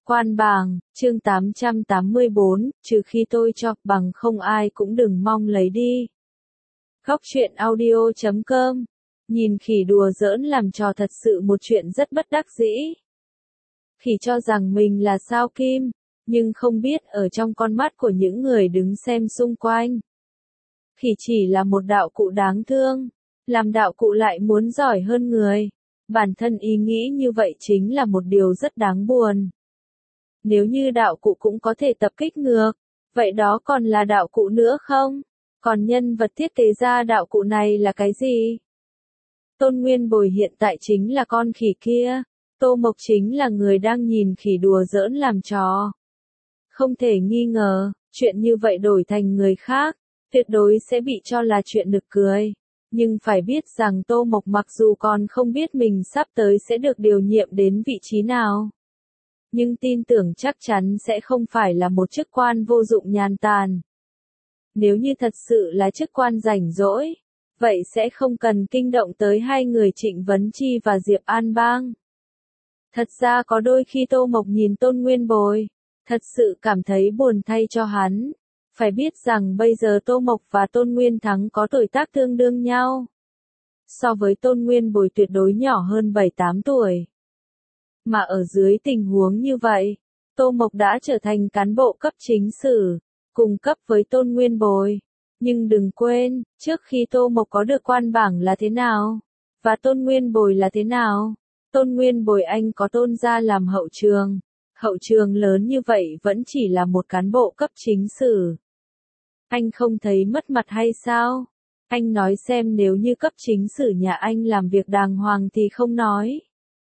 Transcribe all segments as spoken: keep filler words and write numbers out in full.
Quan bảng, chương tám trăm tám mươi bốn, trừ khi tôi cho, bằng không ai cũng đừng mong lấy đi. Góc truyện audio chấm com. Nhìn khỉ đùa giỡn làm trò thật sự một chuyện rất bất đắc dĩ. Khỉ cho rằng mình là sao kim, nhưng không biết ở trong con mắt của những người đứng xem xung quanh. Khỉ chỉ là một đạo cụ đáng thương, làm đạo cụ lại muốn giỏi hơn người. Bản thân ý nghĩ như vậy chính là một điều rất đáng buồn. Nếu như đạo cụ cũng có thể tập kích ngược, vậy đó còn là đạo cụ nữa không? Còn nhân vật thiết kế ra đạo cụ này là cái gì? Tôn Nguyên Bồi hiện tại chính là con khỉ kia. Tô Mộc chính là người đang nhìn khỉ đùa giỡn làm trò. Không thể nghi ngờ, chuyện như vậy đổi thành người khác, tuyệt đối sẽ bị cho là chuyện nực cười. Nhưng phải biết rằng Tô Mộc mặc dù còn không biết mình sắp tới sẽ được điều nhiệm đến vị trí nào, nhưng tin tưởng chắc chắn sẽ không phải là một chức quan vô dụng nhàn tàn. Nếu như thật sự là chức quan rảnh rỗi, vậy sẽ không cần kinh động tới hai người Trịnh Vấn Chi và Diệp An Bang. Thật ra có đôi khi Tô Mộc nhìn Tôn Nguyên Bồi, thật sự cảm thấy buồn thay cho hắn. Phải biết rằng bây giờ Tô Mộc và Tôn Nguyên Thắng có tuổi tác tương đương nhau. So với Tôn Nguyên Bồi tuyệt đối nhỏ hơn bảy tám tuổi. Mà ở dưới tình huống như vậy, Tô Mộc đã trở thành cán bộ cấp chính sử, cùng cấp với Tôn Nguyên Bồi. Nhưng đừng quên, trước khi Tô Mộc có được quan bảng là thế nào, và Tôn Nguyên Bồi là thế nào. Tôn Nguyên Bồi anh có Tôn gia làm hậu trường. Hậu trường lớn như vậy vẫn chỉ là một cán bộ cấp chính sử. Anh không thấy mất mặt hay sao? Anh nói xem, nếu như cấp chính sử nhà anh làm việc đàng hoàng thì không nói.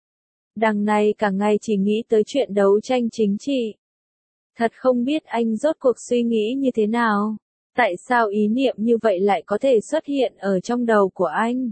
Đằng này cả ngày chỉ nghĩ tới chuyện đấu tranh chính trị. Thật không biết anh rốt cuộc suy nghĩ như thế nào? Tại sao ý niệm như vậy lại có thể xuất hiện ở trong đầu của anh?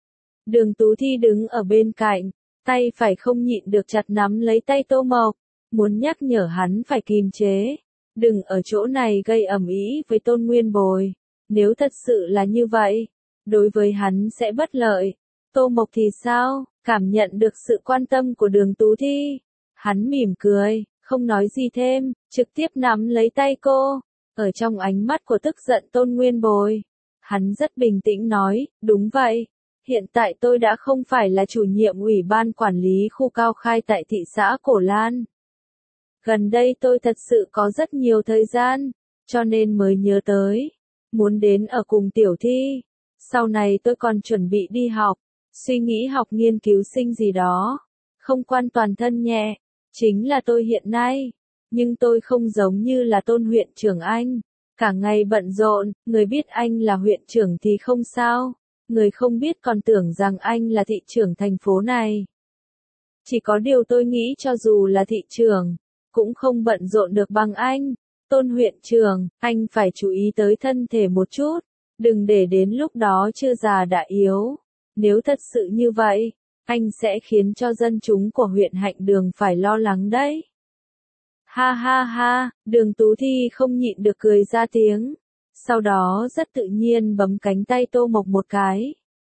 Đường Tú Thi đứng ở bên cạnh, tay phải không nhịn được chặt nắm lấy tay Tô Mộc, muốn nhắc nhở hắn phải kìm chế. Đừng ở chỗ này gây ầm ĩ với Tôn Nguyên Bồi. Nếu thật sự là như vậy, đối với hắn sẽ bất lợi. Tô Mộc thì sao? Cảm nhận được sự quan tâm của Đường Tú Thi, hắn mỉm cười, không nói gì thêm, trực tiếp nắm lấy tay cô. Ở trong ánh mắt của tức giận Tôn Nguyên Bồi, hắn rất bình tĩnh nói, đúng vậy. Hiện tại tôi đã không phải là chủ nhiệm ủy ban quản lý khu Cao Khai tại thị xã Cổ Lan. Gần đây tôi thật sự có rất nhiều thời gian, cho nên mới nhớ tới, muốn đến ở cùng Tiểu Thi. Sau này tôi còn chuẩn bị đi học, suy nghĩ học nghiên cứu sinh gì đó, không quan toàn thân nhẹ, chính là tôi hiện nay. Nhưng tôi không giống như là Tôn huyện trưởng anh, cả ngày bận rộn, người biết anh là huyện trưởng thì không sao, người không biết còn tưởng rằng anh là thị trưởng thành phố này. Chỉ có điều tôi nghĩ cho dù là thị trưởng, cũng không bận rộn được bằng anh. Tôn huyện trưởng, anh phải chú ý tới thân thể một chút, đừng để đến lúc đó chưa già đã yếu. Nếu thật sự như vậy, anh sẽ khiến cho dân chúng của huyện Hạnh Đường phải lo lắng đấy. Ha ha ha, Đường Tú Thi không nhịn được cười ra tiếng, sau đó rất tự nhiên bấm cánh tay Tô Mộc một cái.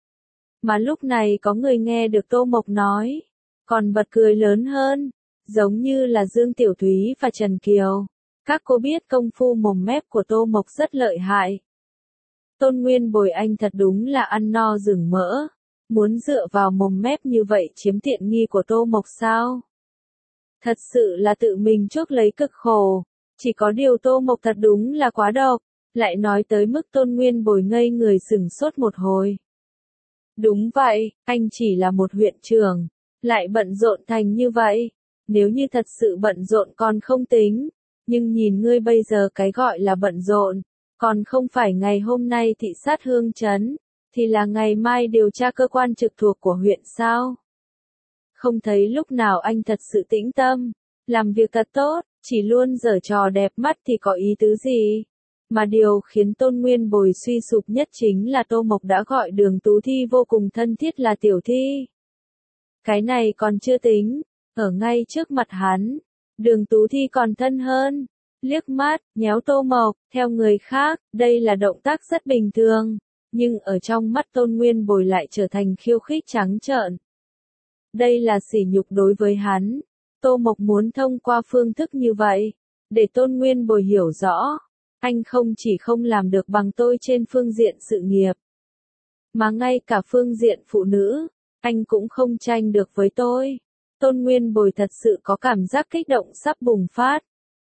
Mà lúc này có người nghe được Tô Mộc nói, còn bật cười lớn hơn, giống như là Dương Tiểu Thúy và Trần Kiều. Các cô biết công phu mồm mép của Tô Mộc rất lợi hại. Tôn Nguyên Bồi anh thật đúng là ăn no rừng mỡ, muốn dựa vào mồm mép như vậy chiếm tiện nghi của Tô Mộc sao? Thật sự là tự mình chuốc lấy cực khổ. Chỉ có điều Tô Mộc thật đúng là quá độc, lại nói tới mức Tôn Nguyên Bồi ngây người sửng sốt một hồi. Đúng vậy, anh chỉ là một huyện trưởng, lại bận rộn thành như vậy. Nếu như thật sự bận rộn còn không tính, nhưng nhìn ngươi bây giờ cái gọi là bận rộn, còn không phải ngày hôm nay thị sát Hương Trấn, thì là ngày mai điều tra cơ quan trực thuộc của huyện sao? Không thấy lúc nào anh thật sự tĩnh tâm, làm việc thật tốt, chỉ luôn giở trò đẹp mắt thì có ý tứ gì? Mà điều khiến Tôn Nguyên Bồi suy sụp nhất chính là Tô Mộc đã gọi Đường Tú Thi vô cùng thân thiết là Tiểu Thi. Cái này còn chưa tính, ở ngay trước mặt hắn, Đường Tú Thi còn thân hơn, liếc mắt, nhéo Tô Mộc, theo người khác, đây là động tác rất bình thường, nhưng ở trong mắt Tôn Nguyên Bồi lại trở thành khiêu khích trắng trợn. Đây là sỉ nhục đối với hắn. Tô Mộc muốn thông qua phương thức như vậy, để Tôn Nguyên Bồi hiểu rõ, anh không chỉ không làm được bằng tôi trên phương diện sự nghiệp, mà ngay cả phương diện phụ nữ, anh cũng không tranh được với tôi. Tôn Nguyên Bồi thật sự có cảm giác kích động sắp bùng phát.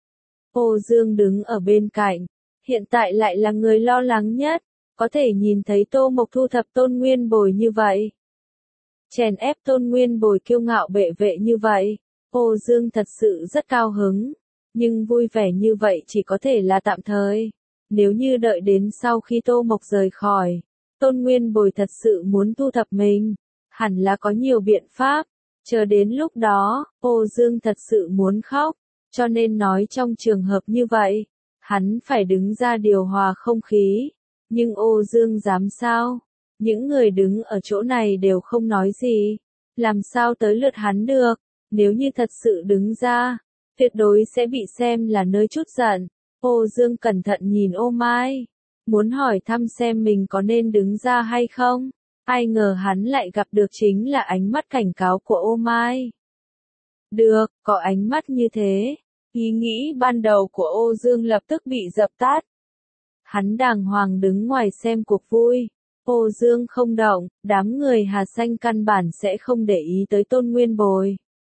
Ô Dương đứng ở bên cạnh, hiện tại lại là người lo lắng nhất, có thể nhìn thấy Tô Mộc thu thập Tôn Nguyên Bồi như vậy. Chèn ép Tôn Nguyên Bồi kiêu ngạo bệ vệ như vậy, Ô Dương thật sự rất cao hứng, nhưng vui vẻ như vậy chỉ có thể là tạm thời. Nếu như đợi đến sau khi Tô Mộc rời khỏi, Tôn Nguyên Bồi thật sự muốn thu thập mình, hẳn là có nhiều biện pháp. Chờ đến lúc đó, Ô Dương thật sự muốn khóc, cho nên nói trong trường hợp như vậy, hắn phải đứng ra điều hòa không khí. Nhưng Ô Dương dám sao? Những người đứng ở chỗ này đều không nói gì. Làm sao tới lượt hắn được? Nếu như thật sự đứng ra, tuyệt đối sẽ bị xem là nơi chút giận. Ô Dương cẩn thận nhìn Ô Mai, muốn hỏi thăm xem mình có nên đứng ra hay không. Ai ngờ hắn lại gặp được chính là ánh mắt cảnh cáo của Ô Mai. Được, có ánh mắt như thế, ý nghĩ ban đầu của Ô Dương lập tức bị dập tắt. Hắn đàng hoàng đứng ngoài xem cuộc vui. Ô Dương không động, đám người Hà Xanh căn bản sẽ không để ý tới Tôn Nguyên Bồi.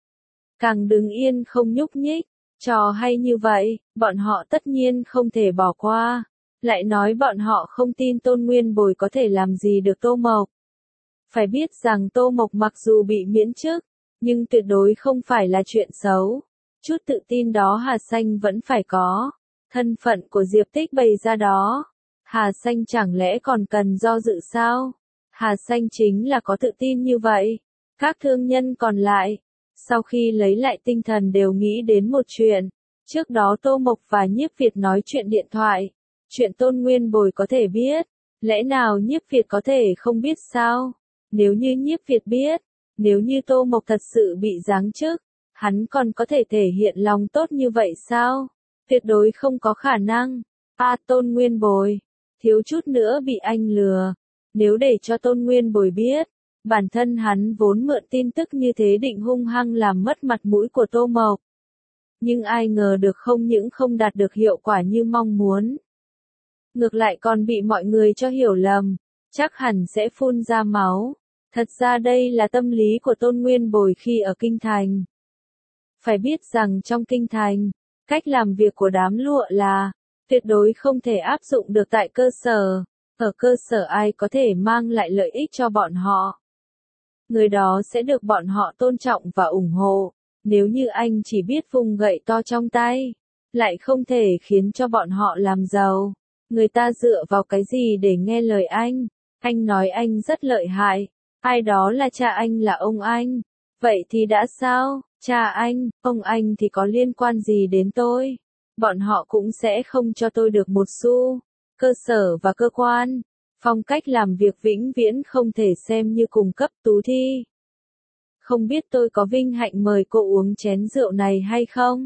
Càng đứng yên không nhúc nhích, trò hay như vậy, bọn họ tất nhiên không thể bỏ qua. Lại nói bọn họ không tin Tôn Nguyên Bồi có thể làm gì được Tô Mộc. Phải biết rằng Tô Mộc mặc dù bị miễn chức, nhưng tuyệt đối không phải là chuyện xấu. Chút tự tin đó Hà Xanh vẫn phải có. Thân phận của Diệp Tích bày ra đó. Hà Xanh chẳng lẽ còn cần do dự sao? Hà Xanh chính là có tự tin như vậy. Các thương nhân còn lại, sau khi lấy lại tinh thần đều nghĩ đến một chuyện. Trước đó Tô Mộc và Nhiếp Việt nói chuyện điện thoại. Chuyện Tôn Nguyên Bồi có thể biết. Lẽ nào Nhiếp Việt có thể không biết sao? Nếu như Nhiếp Việt biết, nếu như Tô Mộc thật sự bị giáng chức, hắn còn có thể thể hiện lòng tốt như vậy sao? Tuyệt đối không có khả năng. A Tôn Nguyên Bồi, thiếu chút nữa bị anh lừa. Nếu để cho Tôn Nguyên Bồi biết, bản thân hắn vốn mượn tin tức như thế định hung hăng làm mất mặt mũi của Tô Mộc. Nhưng ai ngờ được không những không đạt được hiệu quả như mong muốn. Ngược lại còn bị mọi người cho hiểu lầm, chắc hẳn sẽ phun ra máu. Thật ra đây là tâm lý của Tôn Nguyên Bồi khi ở Kinh Thành. Phải biết rằng trong Kinh Thành, cách làm việc của đám lụa là tuyệt đối không thể áp dụng được tại cơ sở. Ở cơ sở ai có thể mang lại lợi ích cho bọn họ, người đó sẽ được bọn họ tôn trọng và ủng hộ. Nếu như anh chỉ biết vùng gậy to trong tay, lại không thể khiến cho bọn họ làm giàu, người ta dựa vào cái gì để nghe lời anh? Anh nói anh rất lợi hại, ai đó là cha anh là ông anh. Vậy thì đã sao? Cha anh, ông anh thì có liên quan gì đến tôi? Bọn họ cũng sẽ không cho tôi được một xu. Cơ sở và cơ quan, phong cách làm việc vĩnh viễn không thể xem như cùng cấp Tú Thi. Không biết tôi có vinh hạnh mời cô uống chén rượu này hay không?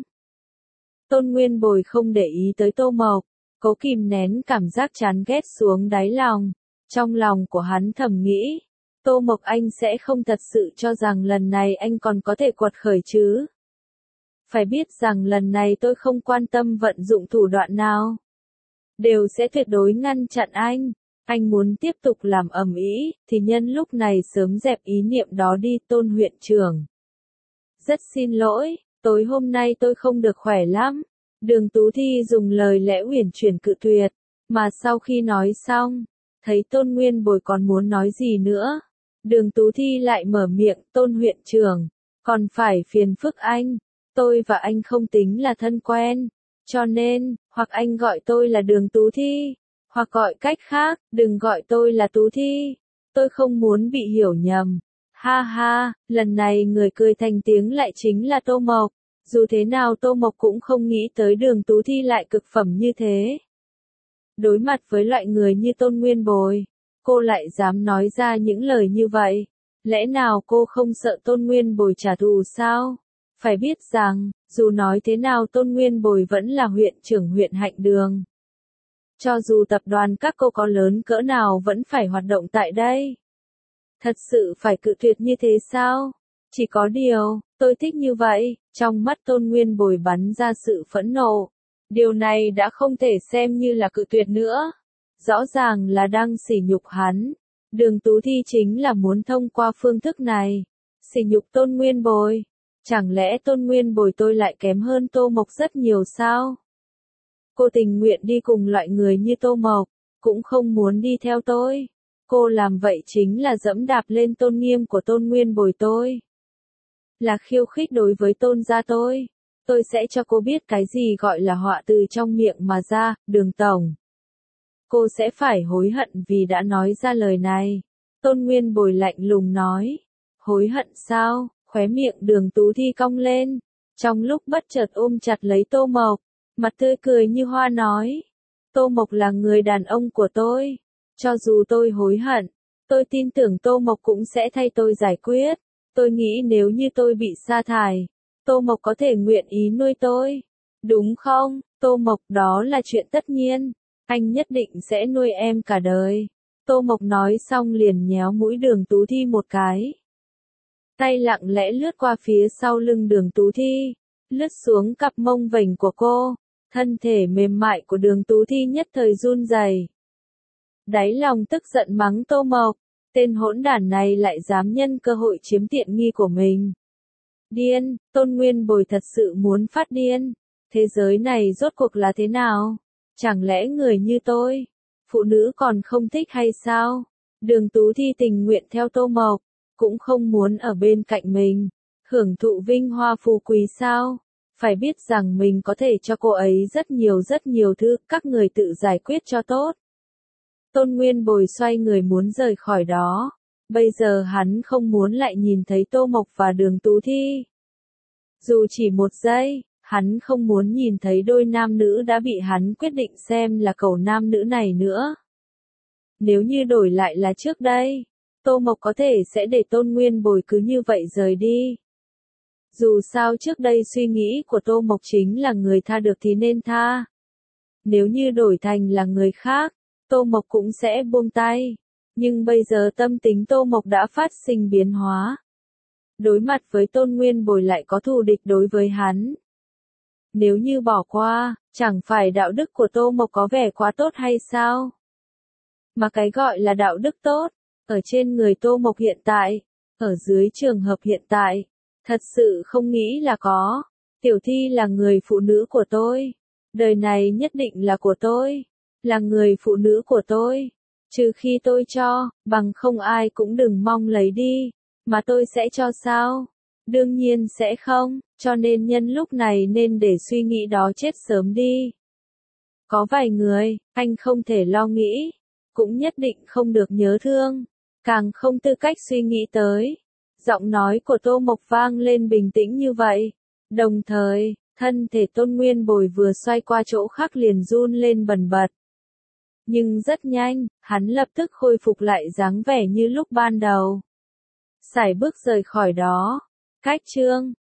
Tôn Nguyên Bồi không để ý tới Tô Mộc, cố kìm nén cảm giác chán ghét xuống đáy lòng. Trong lòng của hắn thầm nghĩ, Tô Mộc anh sẽ không thật sự cho rằng lần này anh còn có thể quật khởi chứ. Phải biết rằng lần này tôi không quan tâm vận dụng thủ đoạn nào, đều sẽ tuyệt đối ngăn chặn anh. Anh muốn tiếp tục làm ầm ĩ, thì nhân lúc này sớm dẹp ý niệm đó đi Tôn huyện trưởng. Rất xin lỗi, tối hôm nay tôi không được khỏe lắm. Đường Tú Thi dùng lời lẽ uyển chuyển cự tuyệt, mà sau khi nói xong, thấy Tôn Nguyên Bồi còn muốn nói gì nữa. Đường Tú Thi lại mở miệng, Tôn huyện trưởng, còn phải phiền phức anh, tôi và anh không tính là thân quen, cho nên, hoặc anh gọi tôi là Đường Tú Thi, hoặc gọi cách khác, đừng gọi tôi là Tú Thi, tôi không muốn bị hiểu nhầm. Ha ha, lần này người cười thành tiếng lại chính là Tô Mộc, dù thế nào Tô Mộc cũng không nghĩ tới Đường Tú Thi lại cực phẩm như thế. Đối mặt với loại người như Tôn Nguyên Bồi, cô lại dám nói ra những lời như vậy, lẽ nào cô không sợ Tôn Nguyên Bồi trả thù sao? Phải biết rằng, dù nói thế nào Tôn Nguyên Bồi vẫn là huyện trưởng huyện Hạnh Đường. Cho dù tập đoàn các cô có lớn cỡ nào vẫn phải hoạt động tại đây. Thật sự phải cự tuyệt như thế sao? Chỉ có điều, Tôi thích như vậy, trong mắt Tôn Nguyên Bồi bắn ra sự phẫn nộ. Điều này đã không thể xem như là cự tuyệt nữa. Rõ ràng là đang sỉ nhục hắn. Đường Tú Thi chính là muốn thông qua phương thức này. Sỉ nhục Tôn Nguyên Bồi. Chẳng lẽ Tôn Nguyên Bồi tôi lại kém hơn Tô Mộc rất nhiều sao? Cô tình nguyện đi cùng loại người như Tô Mộc, cũng không muốn đi theo tôi. Cô làm vậy chính là dẫm đạp lên tôn nghiêm của Tôn Nguyên Bồi tôi. Là khiêu khích đối với Tôn gia tôi. Tôi sẽ cho cô biết cái gì gọi là họa từ trong miệng mà ra, Đường tổng. Cô sẽ phải hối hận vì đã nói ra lời này. Tôn Nguyên Bồi lạnh lùng nói. Hối hận sao? Khóe miệng Đường Tú Thi cong lên. Trong lúc bất chợt ôm chặt lấy Tô Mộc, mặt tươi cười như hoa nói. Tô Mộc là người đàn ông của tôi. Cho dù tôi hối hận, tôi tin tưởng Tô Mộc cũng sẽ thay tôi giải quyết. Tôi nghĩ nếu như tôi bị sa thải, Tô Mộc có thể nguyện ý nuôi tôi. Đúng không, Tô Mộc, đó là chuyện tất nhiên. Anh nhất định sẽ nuôi em cả đời. Tô Mộc nói xong liền nhéo mũi Đường Tú Thi một cái. Tay lặng lẽ lướt qua phía sau lưng Đường Tú Thi, lướt xuống cặp mông vểnh của cô. Thân thể mềm mại của Đường Tú Thi nhất thời run rẩy. Đáy lòng tức giận mắng Tô Mộc, tên hỗn đản này lại dám nhân cơ hội chiếm tiện nghi của mình. Điên, Tôn Nguyên Bồi thật sự muốn phát điên. Thế giới này rốt cuộc là thế nào? Chẳng lẽ người như tôi, phụ nữ còn không thích hay sao? Đường Tú Thi tình nguyện theo Tô Mộc, cũng không muốn ở bên cạnh mình, hưởng thụ vinh hoa phú quý sao? Phải biết rằng mình có thể cho cô ấy rất nhiều rất nhiều thứ, các người tự giải quyết cho tốt. Tôn Nguyên Bồi xoay người muốn rời khỏi đó. Bây giờ hắn không muốn lại nhìn thấy Tô Mộc và Đường Tú Thi. Dù chỉ một giây, hắn không muốn nhìn thấy đôi nam nữ đã bị hắn quyết định xem là cẩu nam nữ này nữa. Nếu như đổi lại là trước đây, Tô Mộc có thể sẽ để Tôn Nguyên Bồi cứ như vậy rời đi. Dù sao trước đây suy nghĩ của Tô Mộc chính là người tha được thì nên tha. Nếu như đổi thành là người khác, Tô Mộc cũng sẽ buông tay. Nhưng bây giờ tâm tính Tô Mộc đã phát sinh biến hóa. Đối mặt với Tôn Nguyên Bồi lại có thù địch đối với hắn. Nếu như bỏ qua, chẳng phải đạo đức của Tô Mộc có vẻ quá tốt hay sao? Mà cái gọi là đạo đức tốt, ở trên người Tô Mộc hiện tại, ở dưới trường hợp hiện tại, thật sự không nghĩ là có. Tiểu Thi là người phụ nữ của tôi. Đời này nhất định là của tôi. Là người phụ nữ của tôi. Trừ khi tôi cho, bằng không ai cũng đừng mong lấy đi. Mà tôi sẽ cho sao? Đương nhiên sẽ không, cho nên nhân lúc này nên để suy nghĩ đó chết sớm đi. Có vài người, anh không thể lo nghĩ, cũng nhất định không được nhớ thương, càng không tư cách suy nghĩ tới. Giọng nói của Tô Mộc vang lên bình tĩnh như vậy. Đồng thời, thân thể Tôn Nguyên Bồi vừa xoay qua chỗ khác liền run lên bần bật. Nhưng rất nhanh, hắn lập tức khôi phục lại dáng vẻ như lúc ban đầu. Sải bước rời khỏi đó. Cách chương